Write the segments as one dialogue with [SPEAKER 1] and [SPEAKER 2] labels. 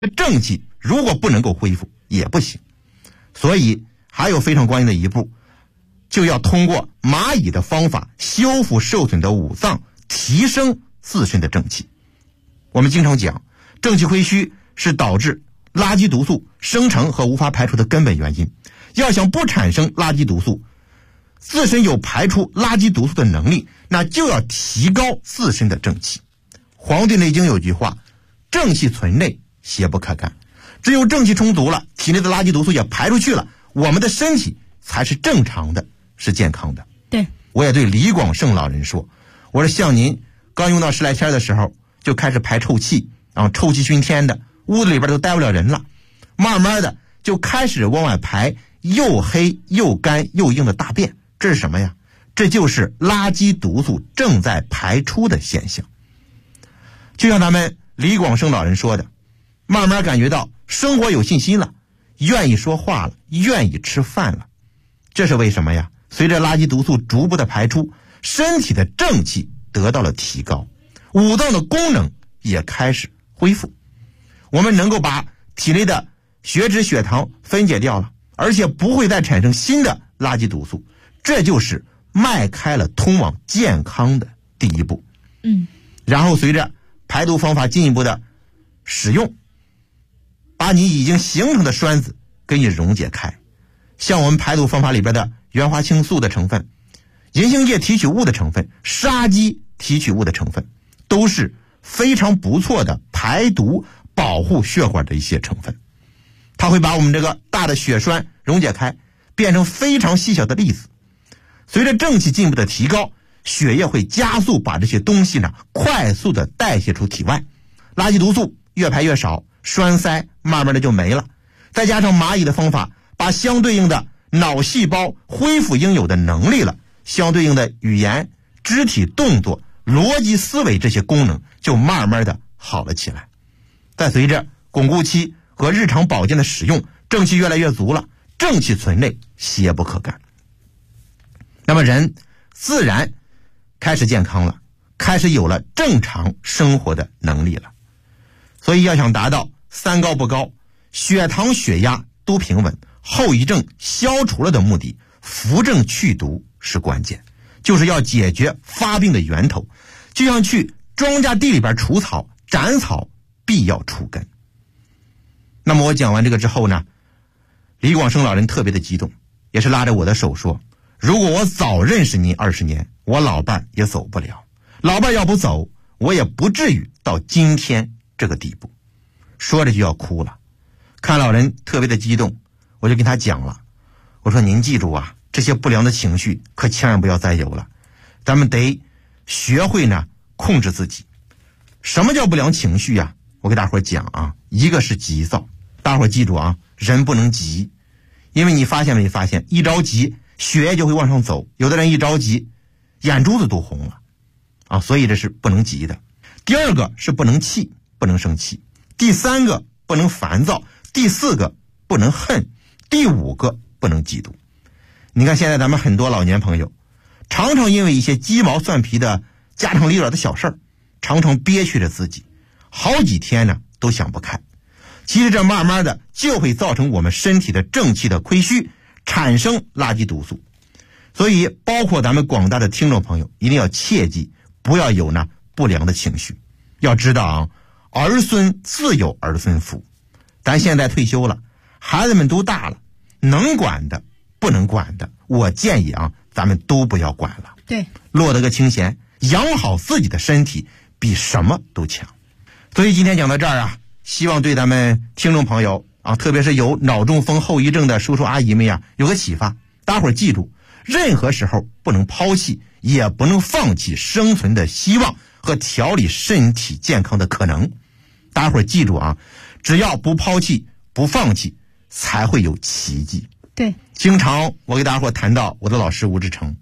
[SPEAKER 1] 正气如果不能够恢复也不行。所以还有非常关键的一步，就要通过蚂蚁的方法修复受损的五脏，提升自身的正气。我们经常讲，正气亏虚是导致垃圾毒素生成和无法排出的根本原因。要想不产生垃圾毒素，自身有排出垃圾毒素的能力，那就要提高自身的正气。黄帝内经有句话，正气存内，邪不可干。只有正气充足了，体内的垃圾毒素也排出去了，我们的身体才是正常的，是健康的。
[SPEAKER 2] 对，
[SPEAKER 1] 我也对李广胜老人说，我说像您刚用到10来天的时候就开始排臭气，然后臭气熏天的，屋子里边都待不了人了，慢慢的就开始往外排又黑又干又硬的大便，这是什么呀？这就是垃圾毒素正在排出的现象。就像咱们李广胜老人说的，慢慢感觉到生活有信心了，愿意说话了，愿意吃饭了。这是为什么呀？随着垃圾毒素逐步的排出，身体的正气得到了提高，五脏的功能也开始恢复，我们能够把体内的血脂血糖分解掉了，而且不会再产生新的垃圾毒素，这就是迈开了通往健康的第一步。然后随着排毒方法进一步的使用，把你已经形成的栓子给你溶解开。像我们排毒方法里边的原花青素的成分、银杏叶提取物的成分、沙棘提取物的成分，都是非常不错的排毒保护血管的一些成分。它会把我们这个大的血栓溶解开，变成非常细小的粒子。随着正气进一步的提高，血液会加速把这些东西呢快速的代谢出体外，垃圾毒素越排越少，栓塞慢慢的就没了。再加上蚂蚁的方法，把相对应的脑细胞恢复应有的能力了，相对应的语言、肢体动作、逻辑思维这些功能就慢慢的好了起来。再随着巩固期和日常保健的使用，正气越来越足了，正气存内，邪不可干。那么人自然开始健康了，开始有了正常生活的能力了。所以要想达到三高不高，血糖血压都平稳，后遗症消除了的目的，扶正祛毒是关键，就是要解决发病的源头。就像去庄稼地里边除草，斩草必要除根。那么我讲完这个之后呢，李广胜老人特别的激动，也是拉着我的手说，如果我早认识您20年，我老伴也走不了，老伴要不走，我也不至于到今天这个地步。说着就要哭了，看老人特别的激动，我就跟他讲了，我说您记住啊，这些不良的情绪可千万不要再有了，咱们得学会呢控制自己。什么叫不良情绪啊？我给大伙讲啊，一个是急躁，大伙记住啊，人不能急，因为你发现没发现，一着急血液就会往上走，有的人一着急眼珠子都红了啊，所以这是不能急的。第二个是不能气，不能生气。第三个不能烦躁，第四个不能恨，第五个不能嫉妒。你看现在咱们很多老年朋友，常常因为一些鸡毛蒜皮的家长里短的小事儿，常常憋屈着自己，好几天呢都想不开。其实这慢慢的就会造成我们身体的正气的亏虚，产生垃圾毒素。所以包括咱们广大的听众朋友一定要切记，不要有呢不良的情绪。要知道啊，儿孙自有儿孙福，咱现在退休了，孩子们都大了，能管的不能管的，我建议啊，咱们都不要管了。
[SPEAKER 2] 对，
[SPEAKER 1] 落得个清闲，养好自己的身体比什么都强。所以今天讲到这儿啊，希望对咱们听众朋友啊，特别是有脑中风后遗症的叔叔阿姨们呀，有个启发。大伙儿记住，任何时候不能抛弃，也不能放弃生存的希望和调理身体健康的可能。大伙儿记住啊，只要不抛弃不放弃，才会有奇迹。
[SPEAKER 2] 对，
[SPEAKER 1] 经常我给大伙儿谈到我的老师吴志成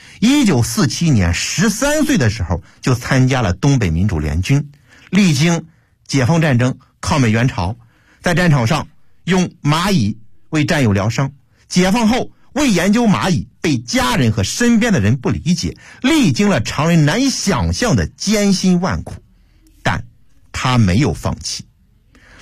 [SPEAKER 1] ，1947年13岁的时候就参加了东北民主联军，历经解放战争、抗美援朝，在战场上用蚂蚁为战友疗伤，解放后为研究蚂蚁被家人和身边的人不理解，历经了常人难以想象的艰辛万苦，但他没有放弃。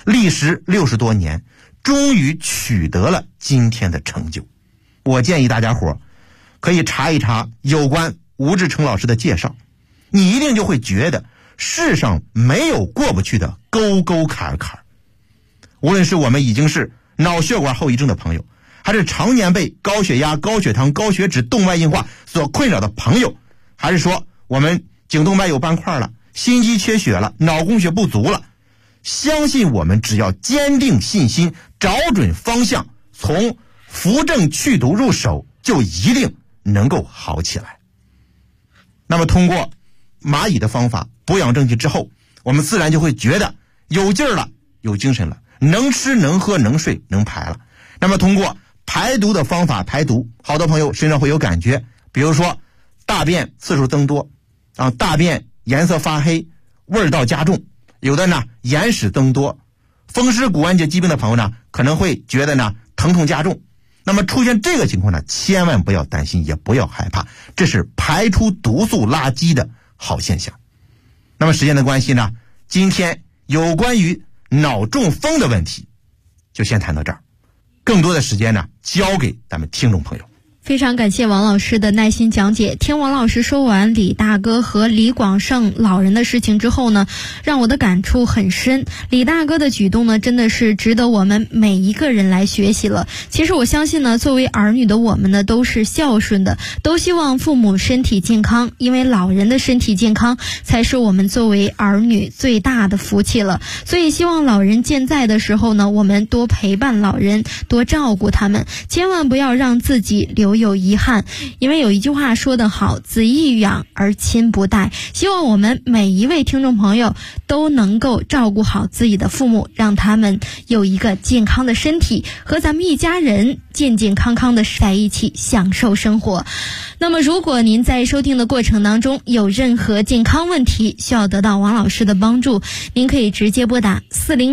[SPEAKER 1] 历时60多年，终于取得了今天的成就。我建议大家伙可以查一查有关吴志成老师的介绍，你一定就会觉得世上没有过不去的沟沟坎坎。无论是我们已经是脑血管后遗症的朋友，还是常年被高血压、高血糖、高血脂、动脉硬化所困扰的朋友，还是说我们颈动脉有斑块了，心肌缺血了，脑供血不足了，相信我们只要坚定信心，找准方向，从扶正祛毒入手，就一定能够好起来。那么通过蚂蚁的方法补养正气之后，我们自然就会觉得有劲儿了，有精神了，能吃能喝能睡能排了。那么通过排毒的方法排毒，好多朋友身上会有感觉，比如说大便次数增多大便颜色发黑，味道加重，有的呢眼屎增多，风湿骨关节疾病的朋友呢可能会觉得呢疼痛加重。那么出现这个情况呢，千万不要担心，也不要害怕，这是排出毒素垃圾的好现象。那么时间的关系呢，今天有关于脑中风的问题就先谈到这儿，更多的时间呢交给咱们听众朋友。
[SPEAKER 2] 非常感谢王老师的耐心讲解。听王老师说完李大哥和李广胜老人的事情之后呢，让我的感触很深。李大哥的举动呢，真的是值得我们每一个人来学习了。其实我相信呢，作为儿女的我们呢，都是孝顺的，都希望父母身体健康，因为老人的身体健康才是我们作为儿女最大的福气了。所以希望老人健在的时候呢，我们多陪伴老人，多照顾他们，千万不要让自己留有遗憾。因为有一句话说得好，子欲养而亲不待。希望我们每一位听众朋友都能够照顾好自己的父母，让他们有一个健康的身体，和咱们一家人健健康康的在一起享受生活。那么如果您在收听的过程当中有任何健康问题需要得到王老师的帮助，您可以直接拨打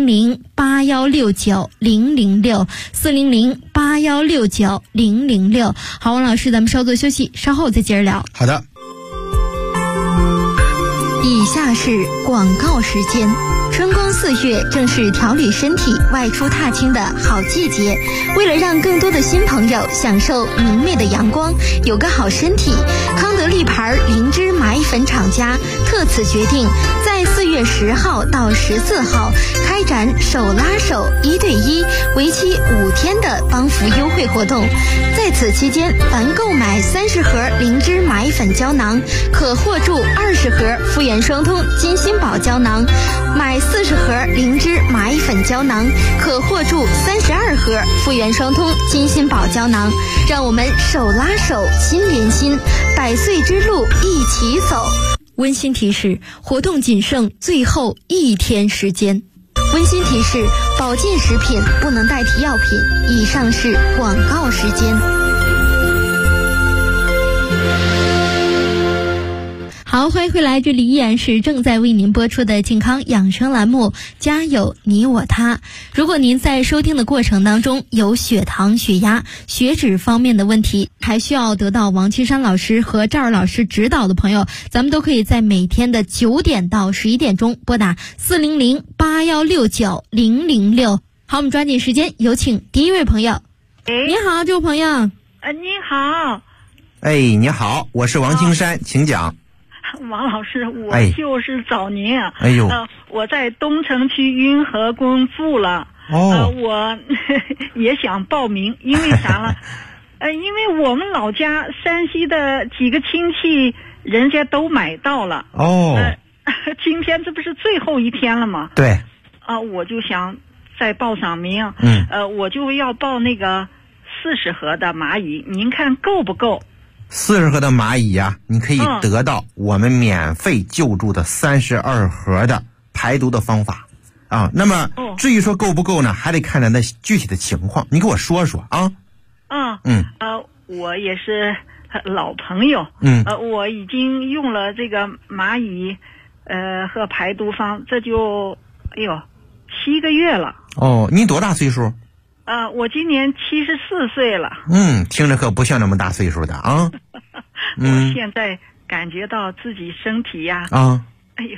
[SPEAKER 2] 400-8169-006 400-8169-006。好，王老师，咱们稍作休息，稍后再接着聊。
[SPEAKER 1] 好的。
[SPEAKER 2] 以下是广告时间。春光4月正是调理身体、外出踏青的好季节。为了让更多的新朋友享受明媚的阳光，有个好身体，康德利牌灵芝麻衣粉厂家特此决定，在4月10号到14号开展手拉手1对1为期5天的帮扶优惠活动。在此期间，凡购买30盒灵芝麻衣粉胶囊，可获助20盒复原双通金心宝胶囊；买40盒灵芝麻衣粉胶囊，可获助32盒复原双通金心宝胶囊。让我们手拉手，心连心，100岁之路一起走。温馨提示：活动仅剩最后1天时间。温馨提示：保健食品不能代替药品。以上是广告时间。好，欢迎回来，这里依然是正在为您播出的健康养生栏目，家有你我他。如果您在收听的过程当中有血糖、血压、血脂方面的问题，还需要得到王青山老师和赵二老师指导的朋友，咱们都可以在每天的9点到11点钟拨打400-8169-006。好，我们抓紧时间，有请第一位朋友。你好，这位朋友。
[SPEAKER 3] 你好。
[SPEAKER 1] 你好，我是王青山，请讲。
[SPEAKER 3] 王老师，我就是找您。我在东城区运河工住了。我也想报名，因为啥了？因为我们老家山西的几个亲戚，人家都买到了。今天这不是最后一天了吗？
[SPEAKER 1] 对。
[SPEAKER 3] 我就想再报上名。我就要报那个40盒的蚂蚁，您看够不够
[SPEAKER 1] ？40盒的蚂蚁呀，你可以得到我们免费救助的32盒的排毒的方法那么至于说够不够呢，还得看咱的具体的情况，你给我说说啊。
[SPEAKER 3] 我也是老朋友。我已经用了这个蚂蚁和排毒方，这就7个月了。
[SPEAKER 1] 你多大岁数？
[SPEAKER 3] 我今年74岁了。
[SPEAKER 1] 听着可不像那么大岁数的啊。
[SPEAKER 3] 我现在感觉到自己身体呀，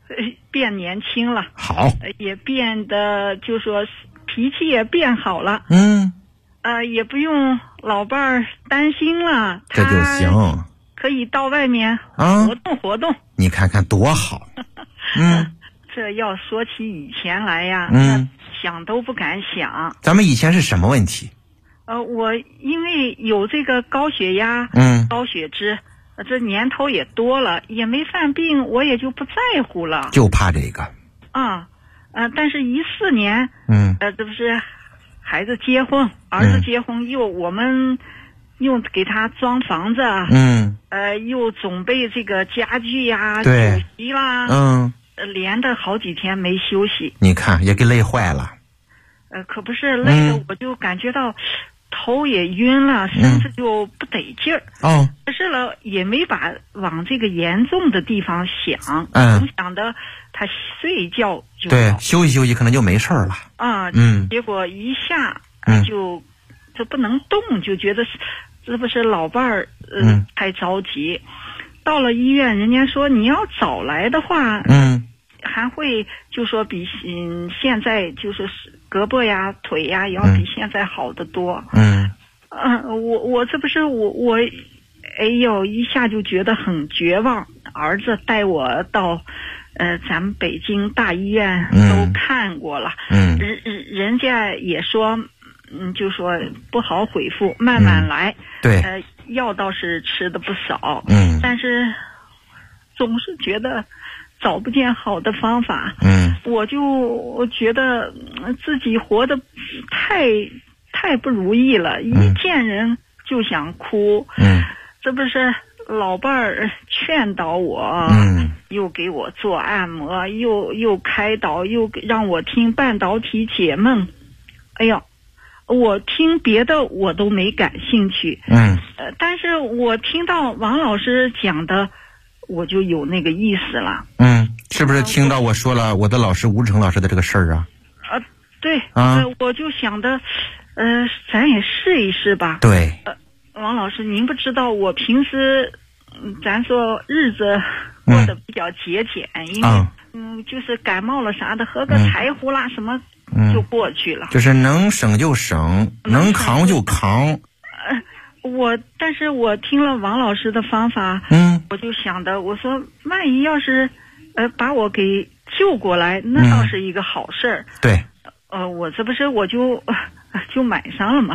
[SPEAKER 3] 变年轻了，
[SPEAKER 1] 好，
[SPEAKER 3] 也变得就说脾气也变好了，也不用老伴儿担心了，
[SPEAKER 1] 这就行，
[SPEAKER 3] 可以到外面活动，
[SPEAKER 1] 你看看多好。
[SPEAKER 3] 这要说起以前来呀，那想都不敢想。
[SPEAKER 1] 咱们以前是什么问题？
[SPEAKER 3] 我因为有这个高血压，高血脂，这年头也多了，也没犯病，我也就不在乎了，
[SPEAKER 1] 就怕这个。
[SPEAKER 3] 但是14年，这不是孩子结婚，儿子结婚，我们又给他装房子，又准备这个家具呀，酒席啦，连着好几天没休息。
[SPEAKER 1] 你看也给累坏了。
[SPEAKER 3] 可不是累的，我就感觉到头也晕了，身子就不得劲儿。可是了，也没往这个严重的地方想，总想着他睡觉就
[SPEAKER 1] 对，休息休息可能就没事了。
[SPEAKER 3] 结果一下就这不能动，就觉得这不是老伴儿太着急。到了医院，人家说你要早来的话，还会就说比现在就是胳膊呀腿呀要比现在好得多。我这不是我哎呦一下就觉得很绝望。儿子带我到咱们北京大医院都看过了，人家也说就说不好恢复，慢慢来。
[SPEAKER 1] 对，
[SPEAKER 3] 药倒是吃的不少，但是总是觉得找不见好的方法。我觉得自己活得太不如意了，一见人就想哭。这不是老伴儿劝导我，又给我做按摩，又开导，又让我听半导体解梦。哎呦，我听别的我都没感兴趣，但是我听到王老师讲的，我就有那个意思了。是不是听到我说了我的老师吴成老师的这个事儿啊？对，我就想的，咱也试一试吧。对，王老师，您不知道我平时，咱说日子过得比较节俭，因为就是感冒了啥的，喝个柴胡啦什么就过去了。就是能省就省，能扛就扛。但是我听了王老师的方法，我就想的，我说万一要是把我给救过来，那倒是一个好事儿。对，我这不是我就买上了嘛。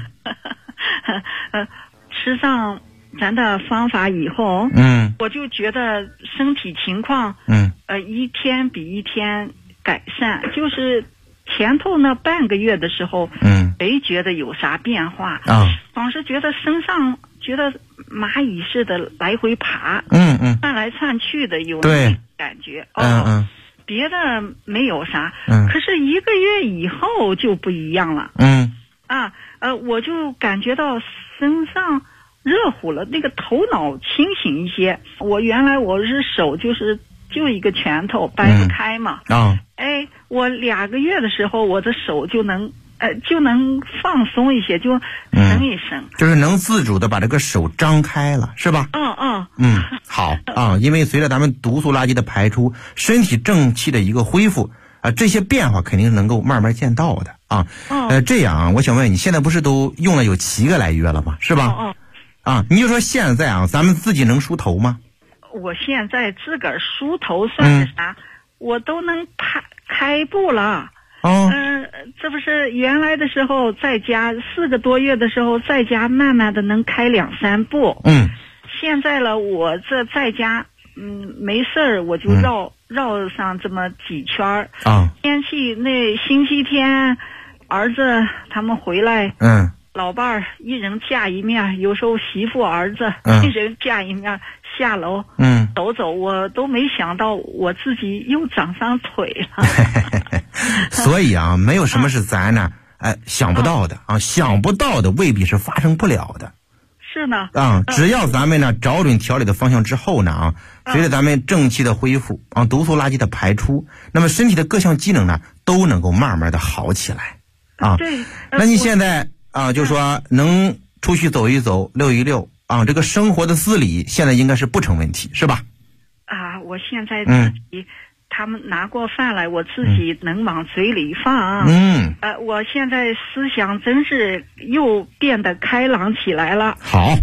[SPEAKER 3] 吃上咱的方法以后，我就觉得身体情况，一天比一天改善。就是前头那半个月的时候，没觉得有啥变化，总是觉得身上觉得蚂蚁似的来回爬，窜来窜去的，有那种感觉。别的没有啥，可是1个月以后就不一样了。我就感觉到身上热乎了，那个头脑清醒一些。我原来我是手就一个拳头掰不开嘛，我2个月的时候，我的手就能放松一些，就伸一伸，就是能自主的把这个手张开了，是吧？好啊，因为随着咱们毒素垃圾的排出，身体正气的一个恢复这些变化肯定是能够慢慢见到的啊。这样我想问你，现在不是都用了有7个来月了吗？是吧？你就说现在咱们自己能梳头吗？我现在自个儿梳头算是啥？我都能开步了。这不是原来的时候在家4个多月的时候在家慢慢的能开2、3步。现在了，我这在家没事儿我就绕上这么几圈。天气那星期天儿子他们回来，老伴儿一人架一面，有时候媳妇儿子一人架一面下楼走走，我都没想到我自己又长上腿了。所以没有什么是咱呢想不到的想不到的未必是发生不了的。是呢，只要咱们呢找准调理的方向之后呢随着咱们正气的恢复毒素垃圾的排出，那么身体的各项机能呢都能够慢慢的好起来对。那你现在就说能出去走一走，溜一溜这个生活的自理现在应该是不成问题，是吧？我现在自己他们拿过饭来，我自己能往嘴里放。我现在思想真是又变得开朗起来了。
[SPEAKER 1] 好。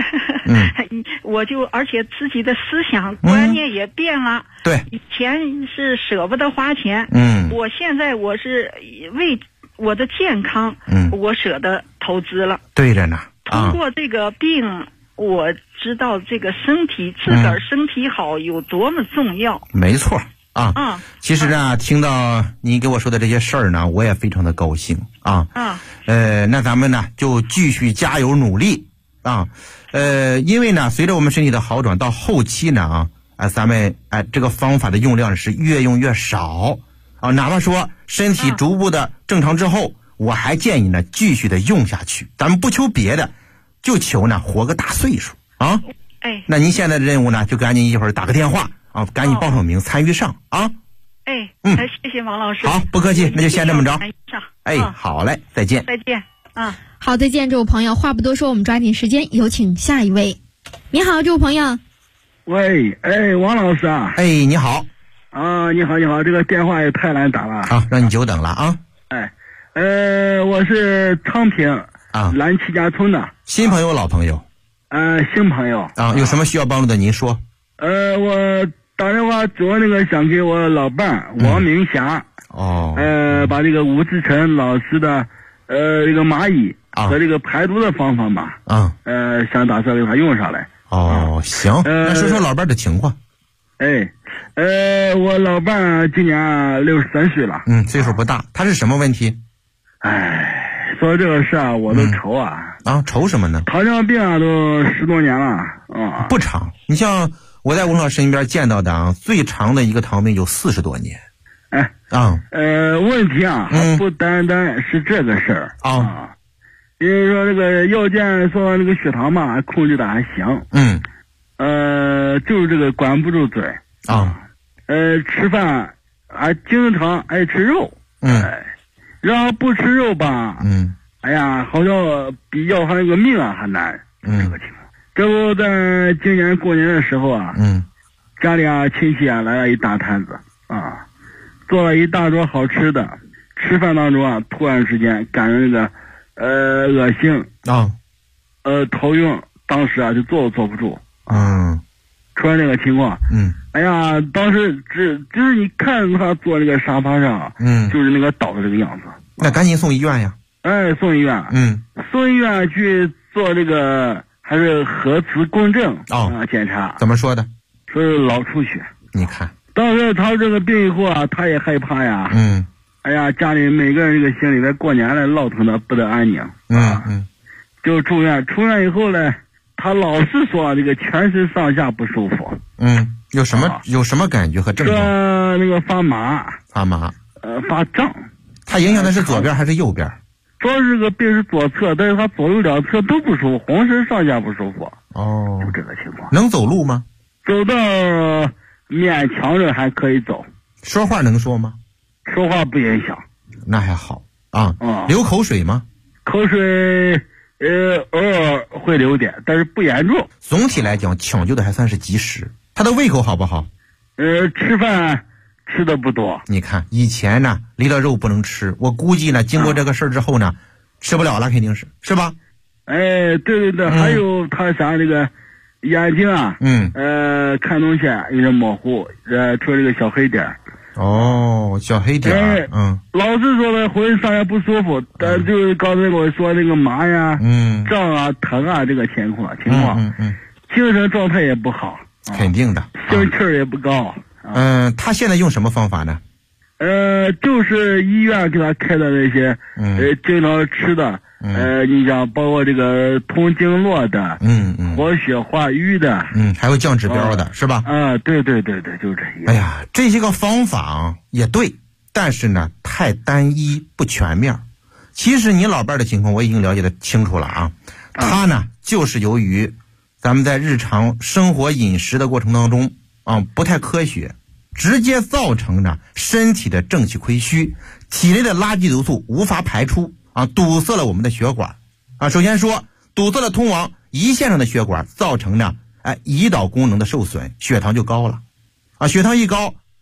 [SPEAKER 3] 而且自己的思想观念也变了。
[SPEAKER 1] 对。
[SPEAKER 3] 以前是舍不得花钱。我现在我是为我的健康，我舍得投资了。
[SPEAKER 1] 对着呢。
[SPEAKER 3] 通过这个病，我知道这个身体自个儿身体好有多么重要。
[SPEAKER 1] 没错。其实呢，听到你给我说的这些事儿呢，我也非常的高兴啊。那咱们呢就继续加油努力啊。因为呢，随着我们身体的好转，到后期呢咱们这个方法的用量是越用越少啊。哪怕说身体逐步的正常之后，我还建议呢继续的用下去。咱们不求别的，就求呢活个大岁数啊。那您现在的任务呢，就赶紧一会儿打个电话。赶紧报上名参与上啊！
[SPEAKER 3] 谢谢王老师。
[SPEAKER 1] 好，不客气，那就先这么着。好嘞，再见。
[SPEAKER 3] 再见。
[SPEAKER 2] 好，再见，这位朋友。话不多说，我们抓紧时间，有请下一位。你好，这位朋友。
[SPEAKER 4] 喂，王老师啊。
[SPEAKER 1] 你好。
[SPEAKER 4] 你好，这个电话也太难打了。
[SPEAKER 1] 好，让你久等了啊。
[SPEAKER 4] 我是昌平蓝七家村的。
[SPEAKER 1] 新朋友，老朋友。
[SPEAKER 4] 新朋友。
[SPEAKER 1] 有什么需要帮助的您说。
[SPEAKER 4] 我打电话主要想给我老伴王明霞，把这个武志成老师的这个蚂蚁和这个排毒的方法嘛，想打算给他用上来。
[SPEAKER 1] 行，那说说老伴的情况。
[SPEAKER 4] 我老伴今年63岁了，
[SPEAKER 1] 岁数不大，他是什么问题？
[SPEAKER 4] 说这个事我都愁
[SPEAKER 1] 愁什么呢？
[SPEAKER 4] 糖尿病都10多年了
[SPEAKER 1] 不长。你像我在吴老师身边见到的最长的一个糖病有40多年。
[SPEAKER 4] 问题还不单单是这个事儿因为说这个药监说这个血糖嘛控制的还行，就是这个管不住嘴吃饭经常爱吃肉，然后不吃肉吧，好像比要他那个命还难，这个情况。这不在今年过年的时候家里亲戚来了一大摊子做了一大桌好吃的，吃饭当中突然之间感觉这个恶心头晕，当时就坐都坐不住出现这个情况当时就是你看他坐这个沙发上就是那个倒的这个样子，
[SPEAKER 1] 那赶紧送医院呀。
[SPEAKER 4] 送医院送医院去做这个还是核磁共振检查。
[SPEAKER 1] 怎么说的？
[SPEAKER 4] 说是脑出血。
[SPEAKER 1] 你看
[SPEAKER 4] 当时他这个病以后他也害怕呀家里每个人这个心里边过年了闹腾的不得安宁就住院。出院以后呢，他老是说这个全身上下不舒服
[SPEAKER 1] 有什么感觉和症状？
[SPEAKER 4] 说那个发麻发胀。
[SPEAKER 1] 他影响的是左边还是右边？
[SPEAKER 4] 说是这个病是左侧，但是他左右两侧都不舒服，浑身上下不舒服就这个情况。
[SPEAKER 1] 能走路吗？
[SPEAKER 4] 走到勉强着还可以走。
[SPEAKER 1] 说话能说吗？
[SPEAKER 4] 说话不影响。
[SPEAKER 1] 那还好流口水吗？
[SPEAKER 4] 口水偶尔会流点，但是不严重。
[SPEAKER 1] 总体来讲抢救的还算是及时。他的胃口好不好？
[SPEAKER 4] 吃饭吃的不多。
[SPEAKER 1] 你看以前呢离了肉不能吃，我估计呢经过这个事儿之后呢吃不了了，肯定是吧？
[SPEAKER 4] 对还有他想这个眼睛看东西有点模糊，出这个小黑点。
[SPEAKER 1] 小黑点
[SPEAKER 4] 老是说的浑身上下不舒服，但就是刚才我说那个麻呀胀疼这个情况精神状态也不好，
[SPEAKER 1] 肯定的，
[SPEAKER 4] 心气儿也不高。
[SPEAKER 1] 他现在用什么方法呢？
[SPEAKER 4] 就是医院给他开的那些经常吃的你像包括这个通经络的活血化瘀的
[SPEAKER 1] 还有降指标的是吧？
[SPEAKER 4] 对，就是这
[SPEAKER 1] 些。这些个方法也对，但是呢太单一不全面。其实你老伴的情况我已经了解的清楚了他呢就是由于咱们在日常生活饮食的过程当中不太科学，直接造成呢身体的正气亏虚，体内的垃圾毒素无法排出堵塞了我们的血管首先说堵塞了通往胰腺上的血管，造成呢胰岛功能的受损，血糖就高了血糖一高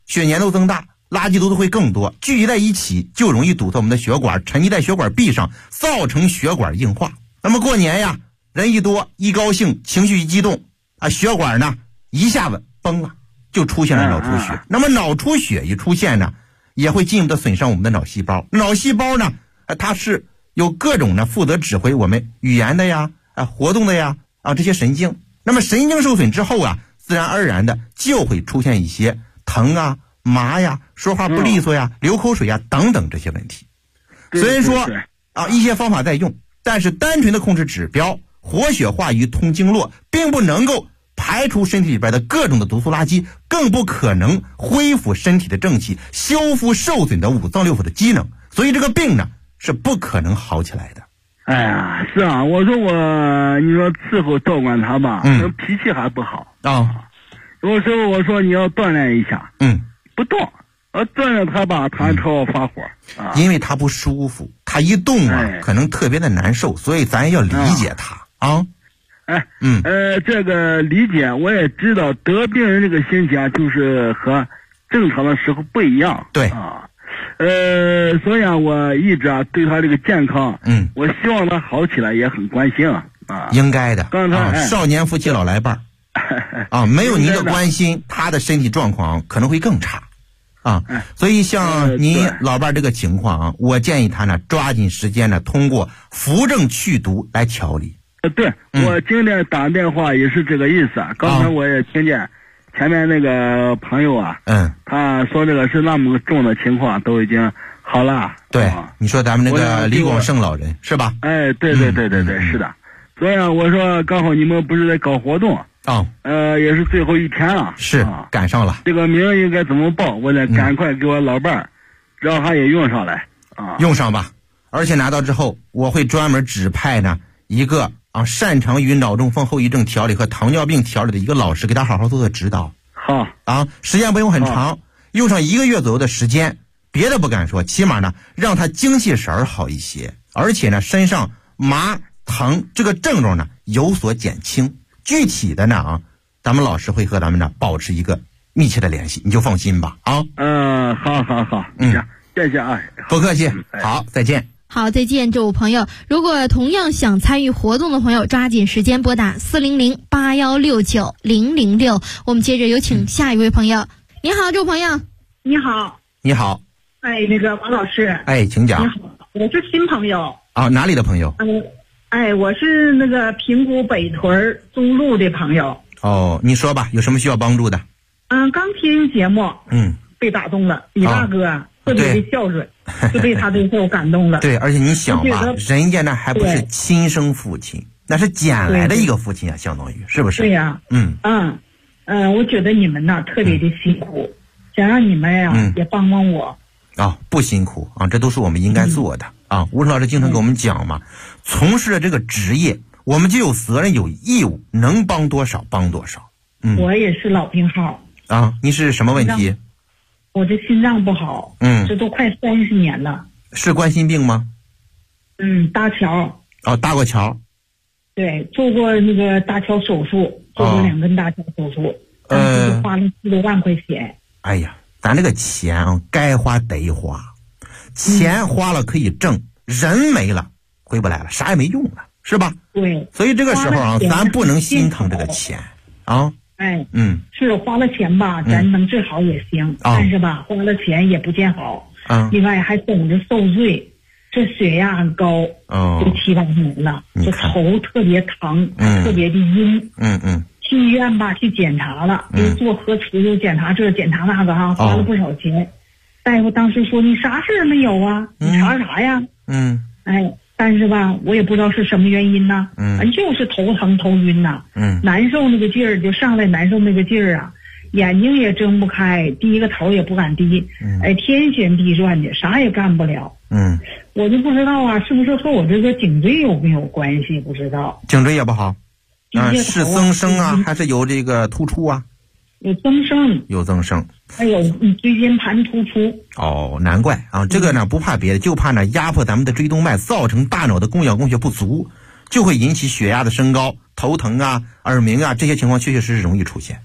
[SPEAKER 1] 血粘度增大，垃圾毒素会更多，聚集在一起就容易堵塞我们的血管，沉积在血管壁上，造成血管硬化。那么过年呀，人一多，一高兴，情绪一激动啊，血管呢一下子崩了，就出现了脑出血。那么脑出血一出现呢，也会进一步的损伤我们的脑细胞。脑细胞呢，它是有各种呢负责指挥我们语言的呀、活动的呀这些神经。那么神经受损之后啊，自然而然的就会出现一些疼啊、麻呀、说话不利索呀、流口水呀等等这些问题。虽然说一些方法在用，但是单纯的控制指标活血化瘀通经络，并不能够排除身体里边的各种的毒素垃圾，更不可能恢复身体的正气，修复受损的五脏六腑的机能。所以这个病呢是不可能好起来的。
[SPEAKER 4] 哎呀，是啊，我说你说伺候照管他吧，脾气还不好有时候我说你要锻炼一下，不动，锻炼他吧，他朝我发火
[SPEAKER 1] 因为他不舒服，他一动可能特别的难受，所以咱要理解他
[SPEAKER 4] 这个理解我也知道，得病人这个心情就是和正常的时候不一样，
[SPEAKER 1] 对
[SPEAKER 4] 所以我一直对他这个健康，我希望他好起来，也很关心
[SPEAKER 1] 应该的。刚才少年夫妻老来伴没有您的关心，他的身体状况可能会更差所以像您老伴这个情况我建议他呢抓紧时间呢通过扶正祛毒来调理。
[SPEAKER 4] 对，我今天打电话也是这个意思刚才我也听见前面那个朋友他说这个是那么重的情况都已经好了。
[SPEAKER 1] 对，你说咱们那个李广胜老人是吧？
[SPEAKER 4] 对，是的。所以我说刚好你们不是在搞活动也是最后一天了，
[SPEAKER 1] 是赶上了。
[SPEAKER 4] 这个名应该怎么报？我得赶快给我老伴儿让他也用上来
[SPEAKER 1] 用上吧。而且拿到之后，我会专门指派呢一个擅长于脑中风后遗症调理和糖尿病调理的一个老师，给他好好做指导。
[SPEAKER 4] 好
[SPEAKER 1] 时间不用很长，用上1个月左右的时间，别的不敢说，起码呢让他精气神好一些，而且呢身上麻疼这个症状呢有所减轻。具体的呢咱们老师会和咱们呢保持一个密切的联系，你就放心吧
[SPEAKER 4] 好，谢谢
[SPEAKER 1] 不客气，好，再见。
[SPEAKER 2] 好，再见，这位朋友。如果同样想参与活动的朋友，抓紧时间拨打400-8169-006。我们接着有请下一位朋友。你好，这位朋友。
[SPEAKER 5] 你好。
[SPEAKER 1] 你好。
[SPEAKER 5] 那个王老师。
[SPEAKER 1] 请讲。
[SPEAKER 5] 你好，我是新朋友。
[SPEAKER 1] 哪里的朋友？
[SPEAKER 5] 我是那个平谷北屯中路的朋友。
[SPEAKER 1] 你说吧，有什么需要帮助的？
[SPEAKER 5] 刚听节目，被打动了。李大哥特别的孝顺，就被他这受感动了。
[SPEAKER 1] 对，而且你想吧，人家那还不是亲生父亲，那是捡来的一个父亲相当于是不是？
[SPEAKER 5] 对呀。我觉得你们呢特别的辛苦，想让你们也帮帮我。
[SPEAKER 1] 不辛苦这都是我们应该做的吴老师经常给我们讲嘛，从事了这个职业，我们就有责任有义务，能帮多少帮多少。
[SPEAKER 5] 我也是老病号
[SPEAKER 1] 你是什么问题？
[SPEAKER 5] 我这心脏不好，这都快30年了。
[SPEAKER 1] 是冠心病吗？
[SPEAKER 5] 搭桥。
[SPEAKER 1] 搭过桥。
[SPEAKER 5] 对，做过那个搭桥手术，做过2根搭桥手术，当时就花了4多万块钱。
[SPEAKER 1] 哎呀，咱这个钱该花得花，钱花了可以挣，人没了回不来了，啥也没用了，是吧？
[SPEAKER 5] 对。
[SPEAKER 1] 所以这个时候咱不能心疼这个钱
[SPEAKER 5] 是花了钱吧，咱能治好也行，但是吧，花了钱也不见好。另外还总是受罪，这血压高，都7、8年了，这头特别疼，特别的晕。去医院吧，去检查了，又做核磁，又检查这检查那个花了不少钱。大夫当时说你啥事儿没有你查啥呀？但是吧，我也不知道是什么原因呢。就是头疼头晕呐。难受那个劲儿就上来，难受那个劲儿眼睛也睁不开，低个头也不敢低，天旋地转的，啥也干不了。我就不知道是不是和我这个颈椎有没有关系？不知道。
[SPEAKER 1] 颈椎也不好。是增生还是有这个突出
[SPEAKER 5] 有增生。
[SPEAKER 1] 有增生。
[SPEAKER 5] 还有椎间盘突出。
[SPEAKER 1] 难怪这个呢不怕别的，就怕呢压迫咱们的椎动脉，造成大脑的供氧供血不足，就会引起血压的升高、头疼耳鸣这些情况确确实实容易出现。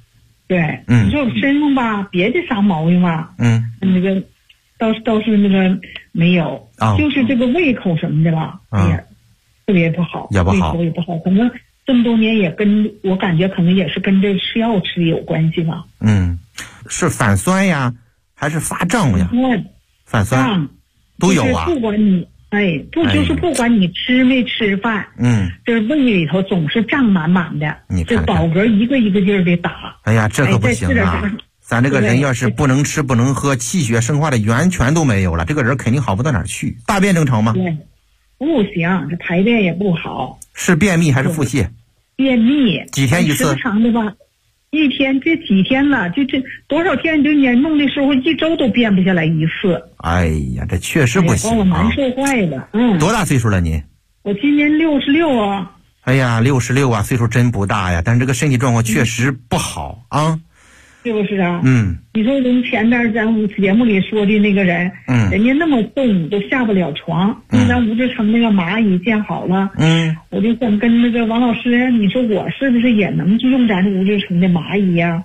[SPEAKER 5] 对，你说身上吧，别的啥毛病吧，那个倒是那个没有，就是这个胃口什么的吧，也特别不好，胃口也不好，可能这么多年也跟我感觉可能也是跟这吃药吃有关系吧。
[SPEAKER 1] 是反酸呀，还是发胀呀？反酸都有啊。
[SPEAKER 5] 不管你不管你吃没吃饭，这胃里头总是胀满满的，这饱嗝一个一个劲儿的打。
[SPEAKER 1] 哎呀，这可不行啊！咱这个人要是不能吃不能喝，气血生化的源泉都没有了，这个人肯定好不到哪儿去。大便正常吗？
[SPEAKER 5] 对，不行，这排便也不好。
[SPEAKER 1] 是便秘还是腹泻？
[SPEAKER 5] 便秘。
[SPEAKER 1] 几天一次？
[SPEAKER 5] 时常的吧，一天这几天了，这多少天？就你弄的时候一周都便不下来一次。
[SPEAKER 1] 哎呀，这确实不行，
[SPEAKER 5] 把我难受坏了。
[SPEAKER 1] 多大岁数了您？
[SPEAKER 5] 我今年66啊。
[SPEAKER 1] 哎呀，66啊，岁数真不大呀，但是这个身体状况确实不好啊。
[SPEAKER 5] 是不是啊？你说人前边咱节目里说的那个人，人家那么重都下不了床，咱吴志成那个蚂蚁建好了，我就想跟那个王老师，你说我是不是也能用咱吴志成的蚂蚁呀？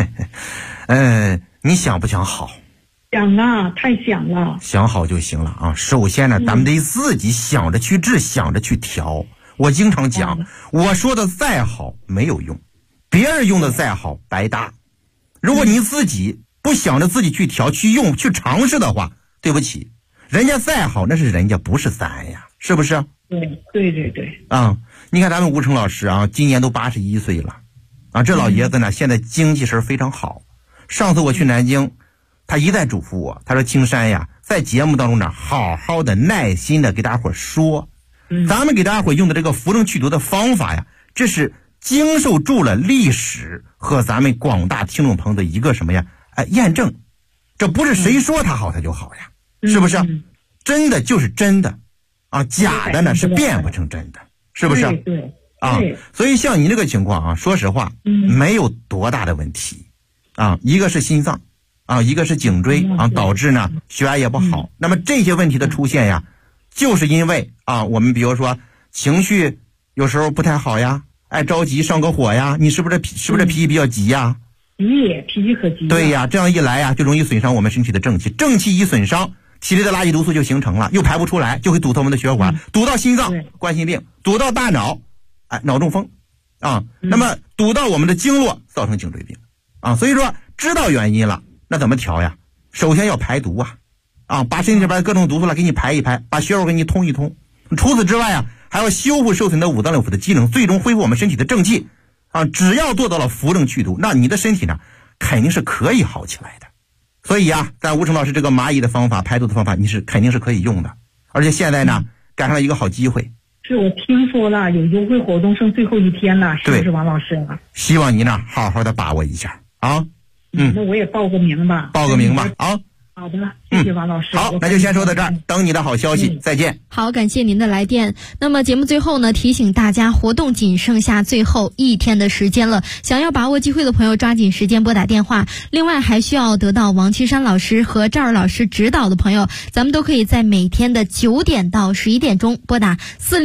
[SPEAKER 1] 你想不想好？
[SPEAKER 5] 想啊，太想了。
[SPEAKER 1] 想好就行了啊。首先呢，咱们得自己想着去治，想着去调。我经常讲，我说的再好没有用，别人用的再好白搭。如果你自己不想着自己去调、去用、去尝试的话，对不起，人家再好那是人家，不是咱呀，是不是？
[SPEAKER 5] 对。
[SPEAKER 1] 你看咱们吴成老师啊，今年都81岁了，这老爷子呢，现在精气神非常好。上次我去南京，他一再嘱咐我，他说青山呀，在节目当中呢，好好的、耐心的给大伙说，咱们给大伙用的这个扶正祛毒的方法呀，这是经受住了历史和咱们广大听众朋友的一个什么呀？验证，这不是谁说它好它就好呀，是不是？真的就是真的，假的呢是变不成真的，是不是？
[SPEAKER 5] 对。
[SPEAKER 1] 所以像你这个情况啊，说实话，没有多大的问题，一个是心脏，一个是颈椎导致呢血压也不好。那么这些问题的出现呀，就是因为我们比如说情绪有时候不太好呀。爱着急上个火呀，你是不是脾气比较急呀？
[SPEAKER 5] 脾气可急。
[SPEAKER 1] 对呀，这样一来呀，就容易损伤我们身体的正气，正气一损伤，体内的垃圾毒素就形成了，又排不出来，就会堵塞我们的血管，堵到心脏冠心病，堵到大脑脑中风那么堵到我们的经络，造成颈椎病所以说知道原因了，那怎么调呀？首先要排毒把身体里边各种毒素给你排一排，把血管给你通一通。除此之外还要修复受损的五脏六腑的机能，最终恢复我们身体的正气只要做到了扶正祛毒，那你的身体呢肯定是可以好起来的。所以在吴成老师这个蚂蚁的方法、排毒的方法，你是肯定是可以用的。而且现在呢赶上了一个好机会，
[SPEAKER 5] 是我听说了有优惠活动，剩最后一天了，是不是王老师
[SPEAKER 1] 希望你呢好好的把握一下
[SPEAKER 5] 那我也报个名吧。
[SPEAKER 1] 报个名吧
[SPEAKER 5] 好的，谢谢王老师。
[SPEAKER 1] 好，那就先说到这儿，等你的好消息，再见。
[SPEAKER 2] 好，感谢您的来电。那么节目最后呢，提醒大家，活动仅剩下最后1天的时间了，想要把握机会的朋友，抓紧时间拨打电话。另外，还需要得到王岐山老师和赵尔老师指导的朋友，咱们都可以在每天的9点到11点钟拨打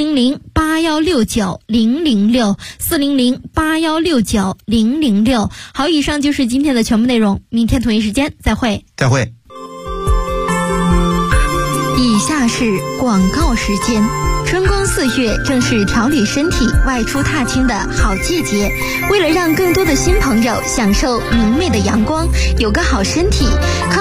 [SPEAKER 2] 400-8169-006，400-8169-006。好，以上就是今天的全部内容，明天同一时间再会。
[SPEAKER 1] 再会。
[SPEAKER 2] 以下是广告时间。春光4月正是调理身体、外出踏青的好季节。为了让更多的新朋友享受明媚的阳光，有个好身体，